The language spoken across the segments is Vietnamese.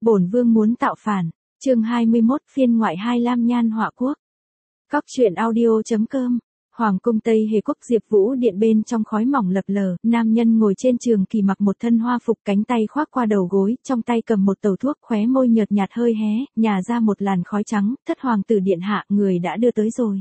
Bổn vương muốn tạo phản. Chương 21, phiên ngoại 2 Lam Nhan Họa Quốc. Cóc truyện audio.com. Hoàng cung Tây Hề Quốc, Diệp Vũ điện bên trong khói mỏng lập lờ, nam nhân ngồi trên trường kỳ mặc một thân hoa phục, cánh tay khoác qua đầu gối, trong tay cầm một tàu thuốc, khóe môi nhợt nhạt hơi hé, nhả ra một làn khói trắng. Thất hoàng tử điện hạ, người đã đưa tới rồi.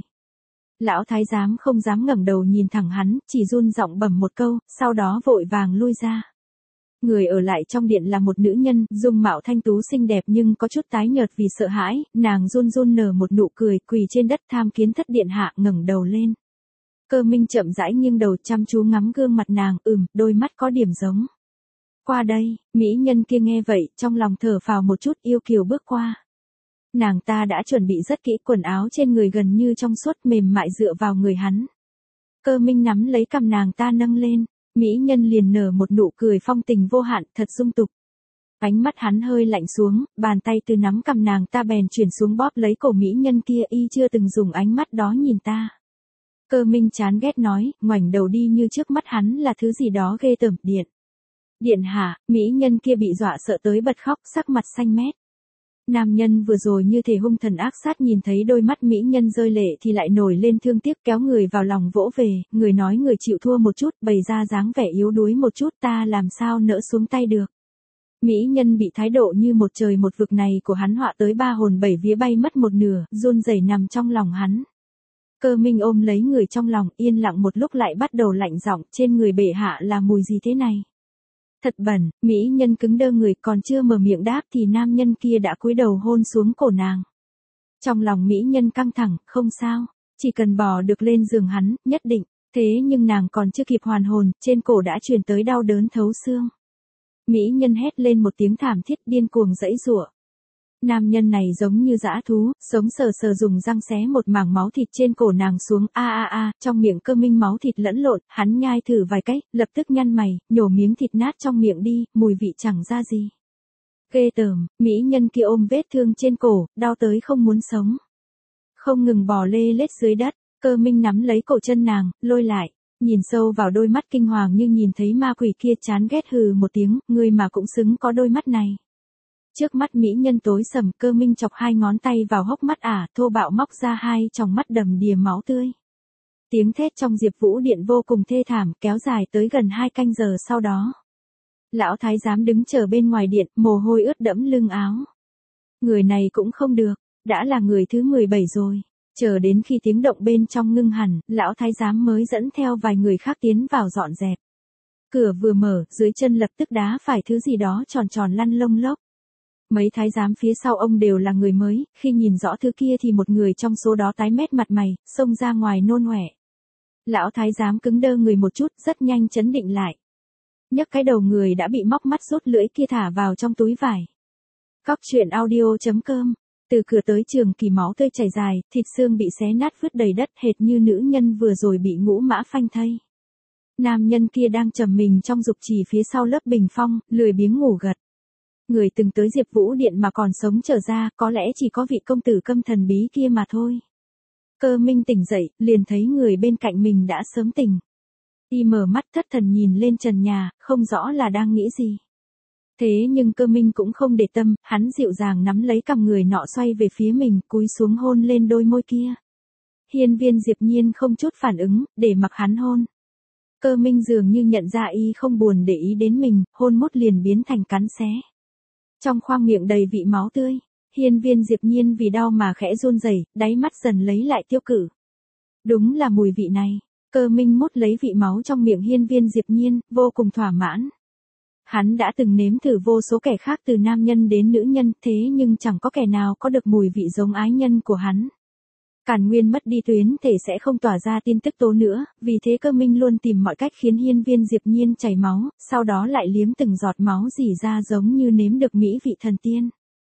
Lão thái giám không dám ngẩng đầu nhìn thẳng hắn, chỉ run giọng bẩm một câu, sau đó vội vàng lui ra. Người ở lại trong điện là một nữ nhân, dung mạo thanh tú xinh đẹp nhưng có chút tái nhợt vì sợ hãi, nàng run run nở một nụ cười, quỳ trên đất tham kiến thất điện hạ, ngẩng đầu lên. Cơ Minh chậm rãi nghiêng đầu chăm chú ngắm gương mặt nàng, đôi mắt có điểm giống. Qua đây, mỹ nhân kia nghe vậy, trong lòng thở phào một chút, yêu kiều bước qua. Nàng ta đã chuẩn bị rất kỹ, quần áo trên người gần như trong suốt, mềm mại dựa vào người hắn. Cơ Minh nắm lấy cằm nàng ta nâng lên. Mỹ nhân liền nở một nụ cười phong tình vô hạn, thật dung tục. Ánh mắt hắn hơi lạnh xuống, bàn tay từ nắm cầm nàng ta bèn chuyển xuống bóp lấy cổ mỹ nhân kia, y chưa từng dùng ánh mắt đó nhìn ta. Cơ Minh chán ghét nói, ngoảnh đầu đi như trước mắt hắn là thứ gì đó ghê tởm. Điện hạ, mỹ nhân kia bị dọa sợ tới bật khóc, sắc mặt xanh mét. Nam nhân vừa rồi như thể hung thần ác sát nhìn thấy đôi mắt mỹ nhân rơi lệ thì lại nổi lên thương tiếc, kéo người vào lòng vỗ về, người nói người chịu thua một chút, bày ra dáng vẻ yếu đuối một chút, ta làm sao nỡ xuống tay được. Mỹ nhân bị thái độ như một trời một vực này của hắn họa tới ba hồn bảy vía, bay mất một nửa, run rẩy nằm trong lòng hắn. Cơ Minh ôm lấy người trong lòng, yên lặng một lúc lại bắt đầu lạnh giọng, trên người bệ hạ là mùi gì thế này? Thật bẩn. Mỹ nhân cứng đơ người, còn chưa mở miệng đáp thì nam nhân kia đã cúi đầu hôn xuống cổ nàng. Trong lòng mỹ nhân căng thẳng, không sao, chỉ cần bò được lên giường hắn, nhất định. Thế nhưng nàng còn chưa kịp hoàn hồn, trên cổ đã truyền tới đau đớn thấu xương. Mỹ nhân hét lên một tiếng thảm thiết, điên cuồng giãy giụa. Nam nhân này giống như dã thú, sống sờ sờ dùng răng xé một mảng máu thịt trên cổ nàng xuống, trong miệng Cơ Minh máu thịt lẫn lộn, hắn nhai thử vài cái, lập tức nhăn mày, nhổ miếng thịt nát trong miệng đi, mùi vị chẳng ra gì. Ghê tởm. Mỹ nhân kia ôm vết thương trên cổ, đau tới không muốn sống. Không ngừng bò lê lết dưới đất, Cơ Minh nắm lấy cổ chân nàng, lôi lại, nhìn sâu vào đôi mắt kinh hoàng như nhìn thấy ma quỷ kia, chán ghét hừ một tiếng, người mà cũng xứng có đôi mắt này. Trước mắt mỹ nhân tối sầm, Cơ Minh chọc hai ngón tay vào hốc mắt thô bạo móc ra hai tròng mắt đầm đìa máu tươi. Tiếng thét trong Diệp Vũ điện vô cùng thê thảm, kéo dài tới gần 2 canh giờ sau đó. Lão thái giám đứng chờ bên ngoài điện, mồ hôi ướt đẫm lưng áo. Người này cũng không được, đã là người thứ 17 rồi. Chờ đến khi tiếng động bên trong ngưng hẳn, lão thái giám mới dẫn theo vài người khác tiến vào dọn dẹp. Cửa vừa mở, dưới chân lập tức đá phải thứ gì đó tròn tròn lăn lông lốc. Mấy thái giám phía sau ông đều là người mới, khi nhìn rõ thứ kia thì một người trong số đó tái mét mặt mày, xông ra ngoài nôn ọe. Lão thái giám cứng đơ người một chút, rất nhanh chấn định lại. Nhấc cái đầu người đã bị móc mắt rút lưỡi kia thả vào trong túi vải. Cóc truyện audio.com. Từ cửa tới trường kỳ máu tươi chảy dài, thịt xương bị xé nát vứt đầy đất, hệt như nữ nhân vừa rồi bị ngũ mã phanh thây. Nam nhân kia đang trầm mình trong dục trì phía sau lớp bình phong, lười biếng ngủ gật. Người từng tới Diệp Vũ điện mà còn sống trở ra, có lẽ chỉ có vị công tử Câm thần bí kia mà thôi. Cơ Minh tỉnh dậy, liền thấy người bên cạnh mình đã sớm tỉnh. Y mở mắt thất thần nhìn lên trần nhà, không rõ là đang nghĩ gì. Thế nhưng Cơ Minh cũng không để tâm, hắn dịu dàng nắm lấy cằm người nọ xoay về phía mình, cúi xuống hôn lên đôi môi kia. Hiên Viên Diệp Nhiên không chút phản ứng, để mặc hắn hôn. Cơ Minh dường như nhận ra y không buồn để ý đến mình, hôn mút liền biến thành cắn xé. Trong khoang miệng đầy vị máu tươi, Hiên Viên Diệp Nhiên vì đau mà khẽ run rẩy, đáy mắt dần lấy lại tiêu cự. Đúng là mùi vị này. Cơ Minh mút lấy vị máu trong miệng Hiên Viên Diệp Nhiên, vô cùng thỏa mãn. Hắn đã từng nếm thử vô số kẻ khác từ nam nhân đến nữ nhân, thế nhưng chẳng có kẻ nào có được mùi vị giống ái nhân của hắn. Càn Nguyên mất đi tuyến thể sẽ không tỏa ra tin tức tố nữa, vì thế Cơ Minh luôn tìm mọi cách khiến Hiên Viên Diệp Nhiên chảy máu, sau đó lại liếm từng giọt máu rỉ ra giống như nếm được mỹ vị thần tiên.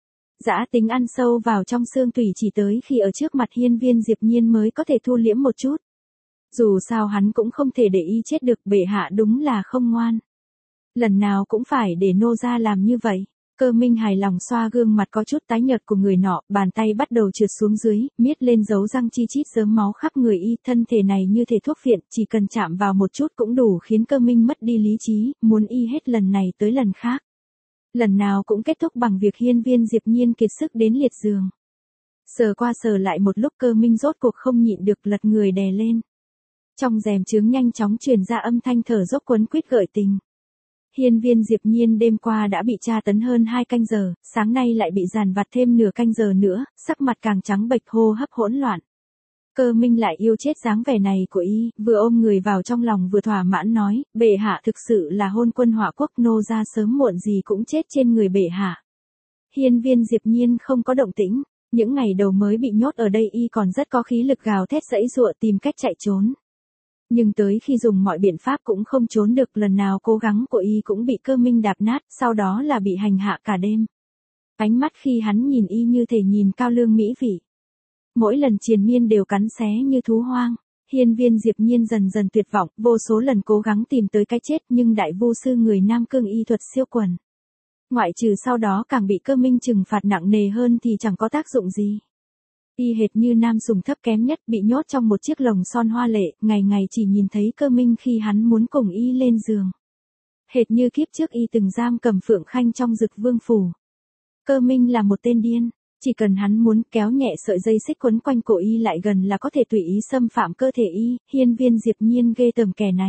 Dã tính ăn sâu vào trong xương tủy, chỉ tới khi ở trước mặt Hiên Viên Diệp Nhiên mới có thể thu liễm một chút. Dù sao hắn cũng không thể để y chết được, bệ hạ đúng là không ngoan. Lần nào cũng phải để nô gia làm như vậy. Cơ Minh hài lòng xoa gương mặt có chút tái nhợt của người nọ, bàn tay bắt đầu trượt xuống dưới, miết lên dấu răng chi chít rớm máu khắp người y, thân thể này như thể thuốc phiện, chỉ cần chạm vào một chút cũng đủ khiến Cơ Minh mất đi lý trí, muốn y hết lần này tới lần khác. Lần nào cũng kết thúc bằng việc hiên viên Diệp Nhiên kiệt sức đến liệt giường. Sờ qua sờ lại một lúc Cơ Minh rốt cuộc không nhịn được lật người đè lên. Trong rèm chướng nhanh chóng truyền ra âm thanh thở dốc quấn quýt gợi tình. Hiên viên Diệp Nhiên đêm qua đã bị tra tấn hơn 2 canh giờ, sáng nay lại bị dàn vặt thêm nửa canh giờ nữa, sắc mặt càng trắng bệch hô hấp hỗn loạn. Cơ Minh lại yêu chết dáng vẻ này của y, vừa ôm người vào trong lòng vừa thỏa mãn nói, bệ hạ thực sự là hôn quân Hỏa Quốc, nô gia sớm muộn gì cũng chết trên người bệ hạ. Hiên viên Diệp Nhiên không có động tĩnh, những ngày đầu mới bị nhốt ở đây y còn rất có khí lực gào thét giãy giụa tìm cách chạy trốn. Nhưng tới khi dùng mọi biện pháp cũng không trốn được, lần nào cố gắng của y cũng bị Cơ Minh đạp nát, sau đó là bị hành hạ cả đêm. Ánh mắt khi hắn nhìn y như thể nhìn cao lương mỹ vị. Mỗi lần triền miên đều cắn xé như thú hoang. Hiên viên Diệp Nhiên dần dần tuyệt vọng, vô số lần cố gắng tìm tới cái chết nhưng đại vu sư người Nam Cương y thuật siêu quần. Ngoại trừ sau đó càng bị Cơ Minh trừng phạt nặng nề hơn thì chẳng có tác dụng gì. Y hệt như nam sùng thấp kém nhất bị nhốt trong một chiếc lồng son hoa lệ, ngày ngày chỉ nhìn thấy Cơ Minh khi hắn muốn cùng y lên giường. Hệt như kiếp trước y từng giam cầm Phượng Khanh trong Dực Vương phủ. Cơ Minh là một tên điên, chỉ cần hắn muốn kéo nhẹ sợi dây xích quấn quanh cổ y lại gần là có thể tùy ý xâm phạm cơ thể y. Hiên viên Diệp Nhiên ghê tởm kẻ này.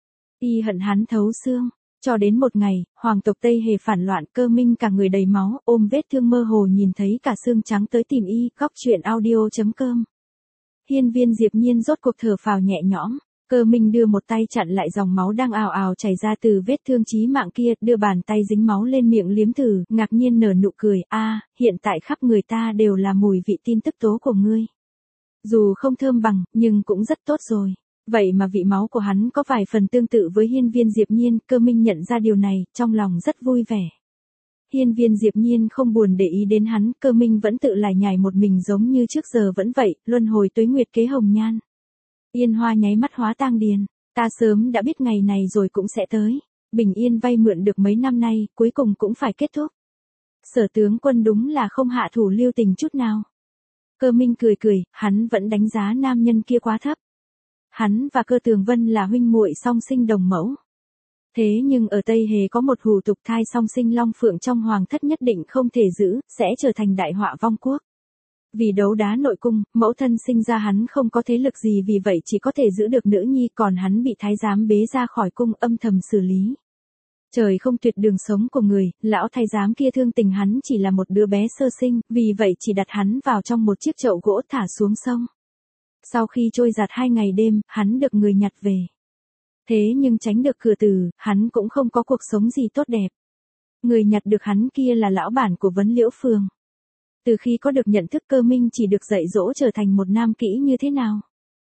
Y hận hắn thấu xương. Cho đến một ngày, hoàng tộc Tây Hề phản loạn, Cơ Minh cả người đầy máu, ôm vết thương mơ hồ nhìn thấy cả xương trắng tới tìm y. Góc truyện audio.com. Hiên viên Diệp Nhiên rốt cuộc thở phào nhẹ nhõm. Cơ Minh đưa một tay chặn lại dòng máu đang ào ào chảy ra từ vết thương chí mạng kia, đưa bàn tay dính máu lên miệng liếm thử, ngạc nhiên nở nụ cười. Hiện tại khắp người ta đều là mùi vị tin tức tố của ngươi. Dù không thơm bằng, nhưng cũng rất tốt rồi. Vậy mà vị máu của hắn có vài phần tương tự với hiên viên Diệp Nhiên, Cơ Minh nhận ra điều này, trong lòng rất vui vẻ. Hiên viên Diệp Nhiên không buồn để ý đến hắn, Cơ Minh vẫn tự lải nhải một mình giống như trước giờ vẫn vậy, luân hồi tuế nguyệt kế hồng nhan. Yên hoa nháy mắt hóa tang điền, ta sớm đã biết ngày này rồi cũng sẽ tới. Bình yên vay mượn được mấy năm nay, cuối cùng cũng phải kết thúc. Sở tướng quân đúng là không hạ thủ lưu tình chút nào. Cơ Minh cười cười, hắn vẫn đánh giá nam nhân kia quá thấp. Hắn và Cơ Tường Vân là huynh muội song sinh đồng mẫu. Thế nhưng ở Tây Hề có một hủ tục thai song sinh long phượng trong hoàng thất nhất định không thể giữ, sẽ trở thành đại họa vong quốc. Vì đấu đá nội cung, mẫu thân sinh ra hắn không có thế lực gì, vì vậy chỉ có thể giữ được nữ nhi, còn hắn bị thái giám bế ra khỏi cung âm thầm xử lý. Trời không tuyệt đường sống của người, lão thái giám kia thương tình hắn chỉ là một đứa bé sơ sinh, vì vậy chỉ đặt hắn vào trong một chiếc chậu gỗ thả xuống sông. Sau khi trôi giạt 2 ngày đêm, hắn được người nhặt về. Thế nhưng tránh được cửa tử, hắn cũng không có cuộc sống gì tốt đẹp. Người nhặt được hắn kia là lão bản của Vấn Liễu Phường. Từ khi có được nhận thức, Cơ Minh chỉ được dạy dỗ trở thành một nam kỹ như thế nào.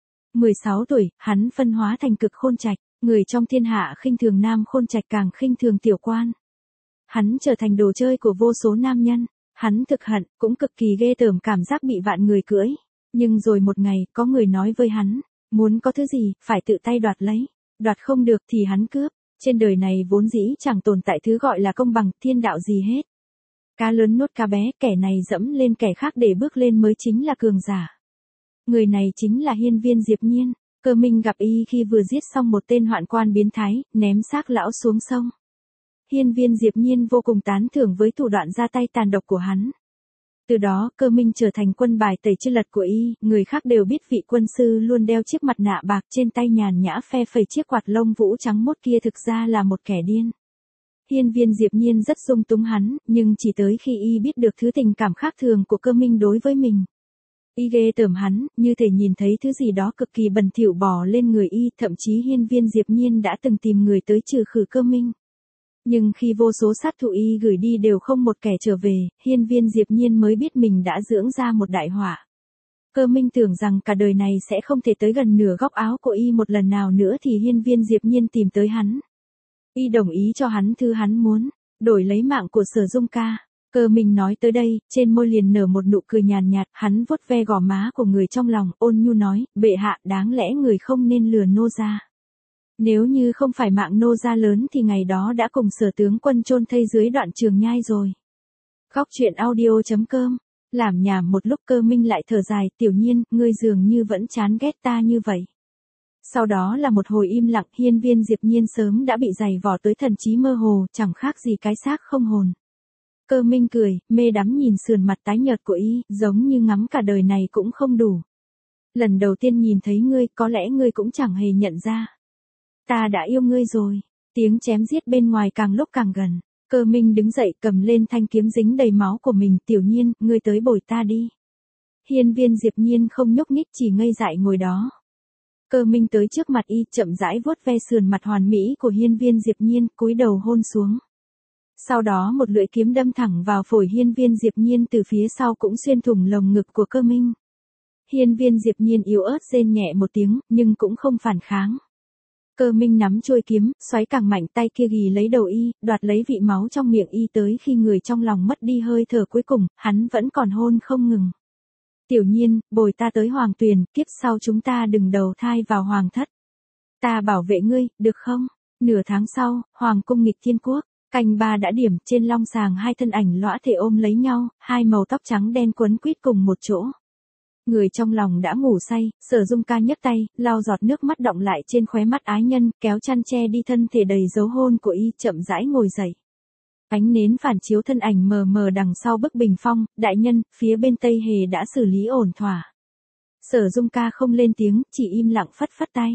16 tuổi, hắn phân hóa thành Cực Khôn Trạch, người trong thiên hạ khinh thường nam khôn trạch càng khinh thường tiểu quan. Hắn trở thành đồ chơi của vô số nam nhân, hắn thực hận, cũng cực kỳ ghê tởm cảm giác bị vạn người cưỡi. Nhưng rồi một ngày, có người nói với hắn, muốn có thứ gì, phải tự tay đoạt lấy, đoạt không được thì hắn cướp. Trên đời này vốn dĩ chẳng tồn tại thứ gọi là công bằng, thiên đạo gì hết. Cá lớn nuốt cá bé, kẻ này dẫm lên kẻ khác để bước lên mới chính là cường giả. Người này chính là hiên viên Diệp Nhiên. Cơ Minh gặp y khi vừa giết xong một tên hoạn quan biến thái, ném xác lão xuống sông. Hiên viên Diệp Nhiên vô cùng tán thưởng với thủ đoạn ra tay tàn độc của hắn. Từ đó, Cơ Minh trở thành quân bài tẩy chư lật của y, người khác đều biết vị quân sư luôn đeo chiếc mặt nạ bạc, trên tay nhàn nhã phe phẩy chiếc quạt lông vũ trắng mốt kia thực ra là một kẻ điên. Hiên viên Diệp Nhiên rất dung túng hắn, nhưng chỉ tới khi y biết được thứ tình cảm khác thường của Cơ Minh đối với mình. Y ghê tởm hắn, như thể nhìn thấy thứ gì đó cực kỳ bẩn thỉu bò lên người y, thậm chí hiên viên Diệp Nhiên đã từng tìm người tới trừ khử Cơ Minh. Nhưng khi vô số sát thủ y gửi đi đều không một kẻ trở về, hiên viên Diệp Nhiên mới biết mình đã dưỡng ra một đại họa. Cơ Minh tưởng rằng cả đời này sẽ không thể tới gần nửa góc áo của y một lần nào nữa thì hiên viên Diệp Nhiên tìm tới hắn. Y đồng ý cho hắn thứ hắn muốn, đổi lấy mạng của Sở Dung ca. Cơ Minh nói tới đây, trên môi liền nở một nụ cười nhàn nhạt, hắn vuốt ve gò má của người trong lòng, ôn nhu nói, bệ hạ, đáng lẽ người không nên lừa nô gia. Nếu như không phải mạng nô gia lớn thì ngày đó đã cùng Sở tướng quân chôn thây dưới đoạn Trường Nhai rồi. Góc truyện audio.com. Làm nhảm một lúc Cơ Minh lại thở dài, tiểu Nhiên, ngươi dường như vẫn chán ghét ta như vậy. Sau đó là một hồi im lặng, hiên viên Diệp Nhiên sớm đã bị giày vò tới thần trí mơ hồ, chẳng khác gì cái xác không hồn. Cơ Minh cười, mê đắm nhìn sườn mặt tái nhợt của y, giống như ngắm cả đời này cũng không đủ. Lần đầu tiên nhìn thấy ngươi, có lẽ ngươi cũng chẳng hề nhận ra. Ta đã yêu ngươi rồi. Tiếng chém giết bên ngoài càng lúc càng gần. Cơ Minh đứng dậy cầm lên thanh kiếm dính đầy máu của mình. Tiểu Nhiên, ngươi tới bồi ta đi. Hiên Viên Diệp Nhiên không nhúc nhích, chỉ ngây dại ngồi đó. Cơ Minh tới trước mặt y, chậm rãi vuốt ve sườn mặt hoàn mỹ của Hiên Viên Diệp Nhiên, cúi đầu hôn xuống. Sau đó một lưỡi kiếm đâm thẳng vào phổi Hiên Viên Diệp Nhiên từ phía sau cũng xuyên thủng lồng ngực của Cơ Minh. Hiên Viên Diệp Nhiên yếu ớt rên nhẹ một tiếng, nhưng cũng không phản kháng. Cơ Minh nắm chuôi kiếm, xoáy càng mạnh, tay kia ghì lấy đầu y, đoạt lấy vị máu trong miệng y, tới khi người trong lòng mất đi hơi thở cuối cùng, hắn vẫn còn hôn không ngừng. Tiểu Nhiên, bồi ta tới Hoàng Tuyền, kiếp sau chúng ta đừng đầu thai vào Hoàng thất. Ta bảo vệ ngươi, được không? Nửa tháng sau, Hoàng cung Nghịch Thiên Quốc, canh 3 đã điểm, trên long sàng hai thân ảnh lõa thể ôm lấy nhau, hai màu tóc trắng đen quấn quýt cùng một chỗ. Người trong lòng đã ngủ say, Sở Dung Ca nhấc tay, lau giọt nước mắt đọng lại trên khóe mắt ái nhân, kéo chăn che đi thân thể đầy dấu hôn của y, chậm rãi ngồi dậy. Ánh nến phản chiếu thân ảnh mờ mờ đằng sau bức bình phong, đại nhân, phía bên Tây Hề đã xử lý ổn thỏa. Sở Dung Ca không lên tiếng, chỉ im lặng phất phất tay.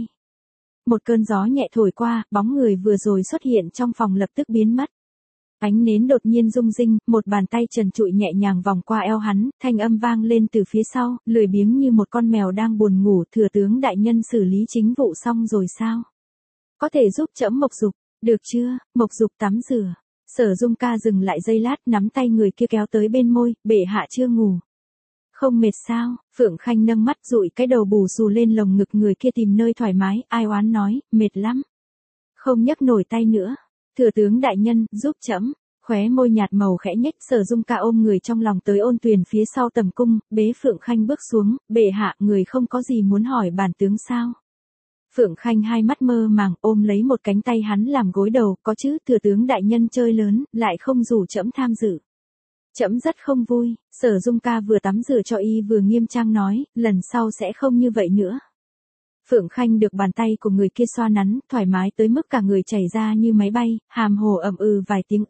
Một cơn gió nhẹ thổi qua, bóng người vừa rồi xuất hiện trong phòng lập tức biến mất. Ánh nến đột nhiên rung rinh, một bàn tay trần trụi nhẹ nhàng vòng qua eo hắn, thanh âm vang lên từ phía sau, lười biếng như một con mèo đang buồn ngủ. Thừa tướng đại nhân xử lý chính vụ xong rồi sao? Có thể giúp trẫm Mộc Dục, được chưa? Mộc Dục tắm rửa. Sở Dung Ca dừng lại giây lát, nắm tay người kia kéo tới bên môi, bệ hạ chưa ngủ. Không mệt sao? Phượng Khanh nâng mắt dụi cái đầu bù xù lên lồng ngực người kia tìm nơi thoải mái, ai oán nói, mệt lắm. Không nhấc nổi tay nữa. Thừa tướng đại nhân, giúp trẫm. Khóe môi nhạt màu khẽ nhếch, Sở Dung Ca ôm người trong lòng tới Ôn Tuyền phía sau tầm cung, bế Phượng Khanh bước xuống, bệ hạ, người không có gì muốn hỏi bản tướng sao? Phượng Khanh hai mắt mơ màng, ôm lấy một cánh tay hắn làm gối đầu, có chứ, thừa tướng đại nhân chơi lớn, lại không rủ trẫm tham dự. Trẫm rất không vui. Sở Dung Ca vừa tắm rửa cho y vừa nghiêm trang nói, lần sau sẽ không như vậy nữa. Phượng Khanh được bàn tay của người kia xoa nắn, thoải mái tới mức cả người chảy ra như máy bay, hàm hồ ậm vài tiếng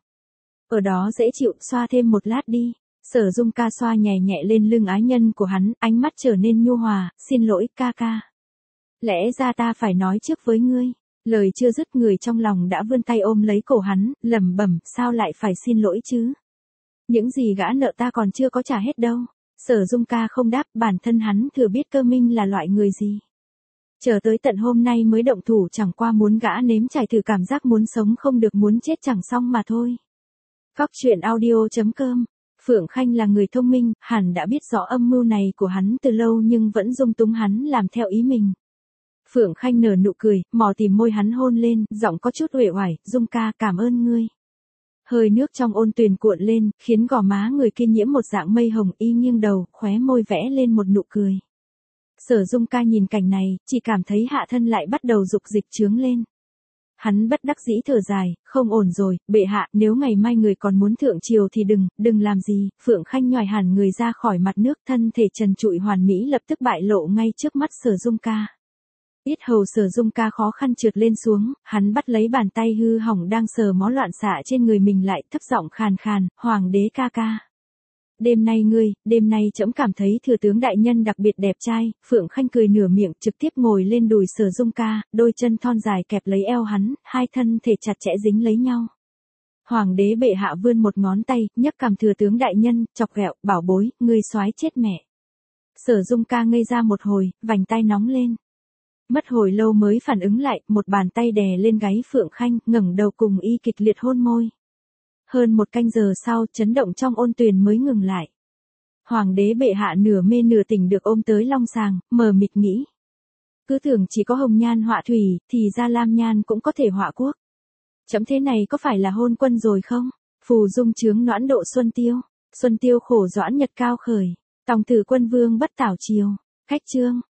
Ở đó dễ chịu, xoa thêm một lát đi. Sở Dung Ca xoa nhẹ nhẹ lên lưng ái nhân của hắn, ánh mắt trở nên nhu hòa, xin lỗi, ca ca. Lẽ ra ta phải nói trước với ngươi. Lời chưa dứt, người trong lòng đã vươn tay ôm lấy cổ hắn, lẩm bẩm, sao lại phải xin lỗi chứ? Những gì gã nợ ta còn chưa có trả hết đâu. Sở Dung Ca không đáp, bản thân hắn thừa biết Cơ Minh là loại người gì. Chờ tới tận hôm nay mới động thủ, chẳng qua muốn gã nếm trải thử cảm giác muốn sống không được, muốn chết chẳng xong mà thôi. Cóc truyện audio.com. Phượng Khanh là người thông minh, hẳn đã biết rõ âm mưu này của hắn từ lâu nhưng vẫn dung túng hắn làm theo ý mình. Phượng Khanh nở nụ cười, mò tìm môi hắn hôn lên, giọng có chút uể oải, Dung Ca cảm ơn ngươi. Hơi nước trong Ôn Tuyền cuộn lên, khiến gò má người kia nhiễm một dạng mây hồng, y nghiêng đầu, khóe môi vẽ lên một nụ cười. Sở Dung Ca nhìn cảnh này, chỉ cảm thấy hạ thân lại bắt đầu dục dịch chướng lên. Hắn bất đắc dĩ thở dài, không ổn rồi, bệ hạ, nếu ngày mai người còn muốn thượng triều thì đừng làm gì. Phượng Khanh nhòi hẳn người ra khỏi mặt nước, thân thể trần trụi hoàn mỹ lập tức bại lộ ngay trước mắt Sở Dung Ca. Yết hầu Sở Dung Ca khó khăn trượt lên xuống, hắn bắt lấy bàn tay hư hỏng đang sờ mó loạn xạ trên người mình lại, thấp giọng khàn khàn, Hoàng đế ca ca. Đêm nay trẫm cảm thấy thừa tướng đại nhân đặc biệt đẹp trai. Phượng Khanh cười nửa miệng, trực tiếp ngồi lên đùi Sở Dung Ca, đôi chân thon dài kẹp lấy eo hắn, hai thân thể chặt chẽ dính lấy nhau. Hoàng đế bệ hạ vươn một ngón tay, nhấc cằm thừa tướng đại nhân, chọc ghẹo, bảo bối, ngươi soái chết mẹ. Sở Dung Ca ngây ra một hồi, vành tai nóng lên. Mất hồi lâu mới phản ứng lại, một bàn tay đè lên gáy Phượng Khanh, ngẩng đầu cùng y kịch liệt hôn môi. Hơn một canh giờ sau, chấn động trong Ôn Tuyền mới ngừng lại. Hoàng đế bệ hạ nửa mê nửa tỉnh được ôm tới long sàng, mờ mịt nghĩ. Cứ tưởng chỉ có hồng nhan họa thủy, thì ra lam nhan cũng có thể họa quốc. Chấm thế này có phải là hôn quân rồi không? Phù dung chướng noãn độ Xuân tiêu khổ doãn nhật cao khởi. Tòng tử quân vương bất tảo triều. Khách chương.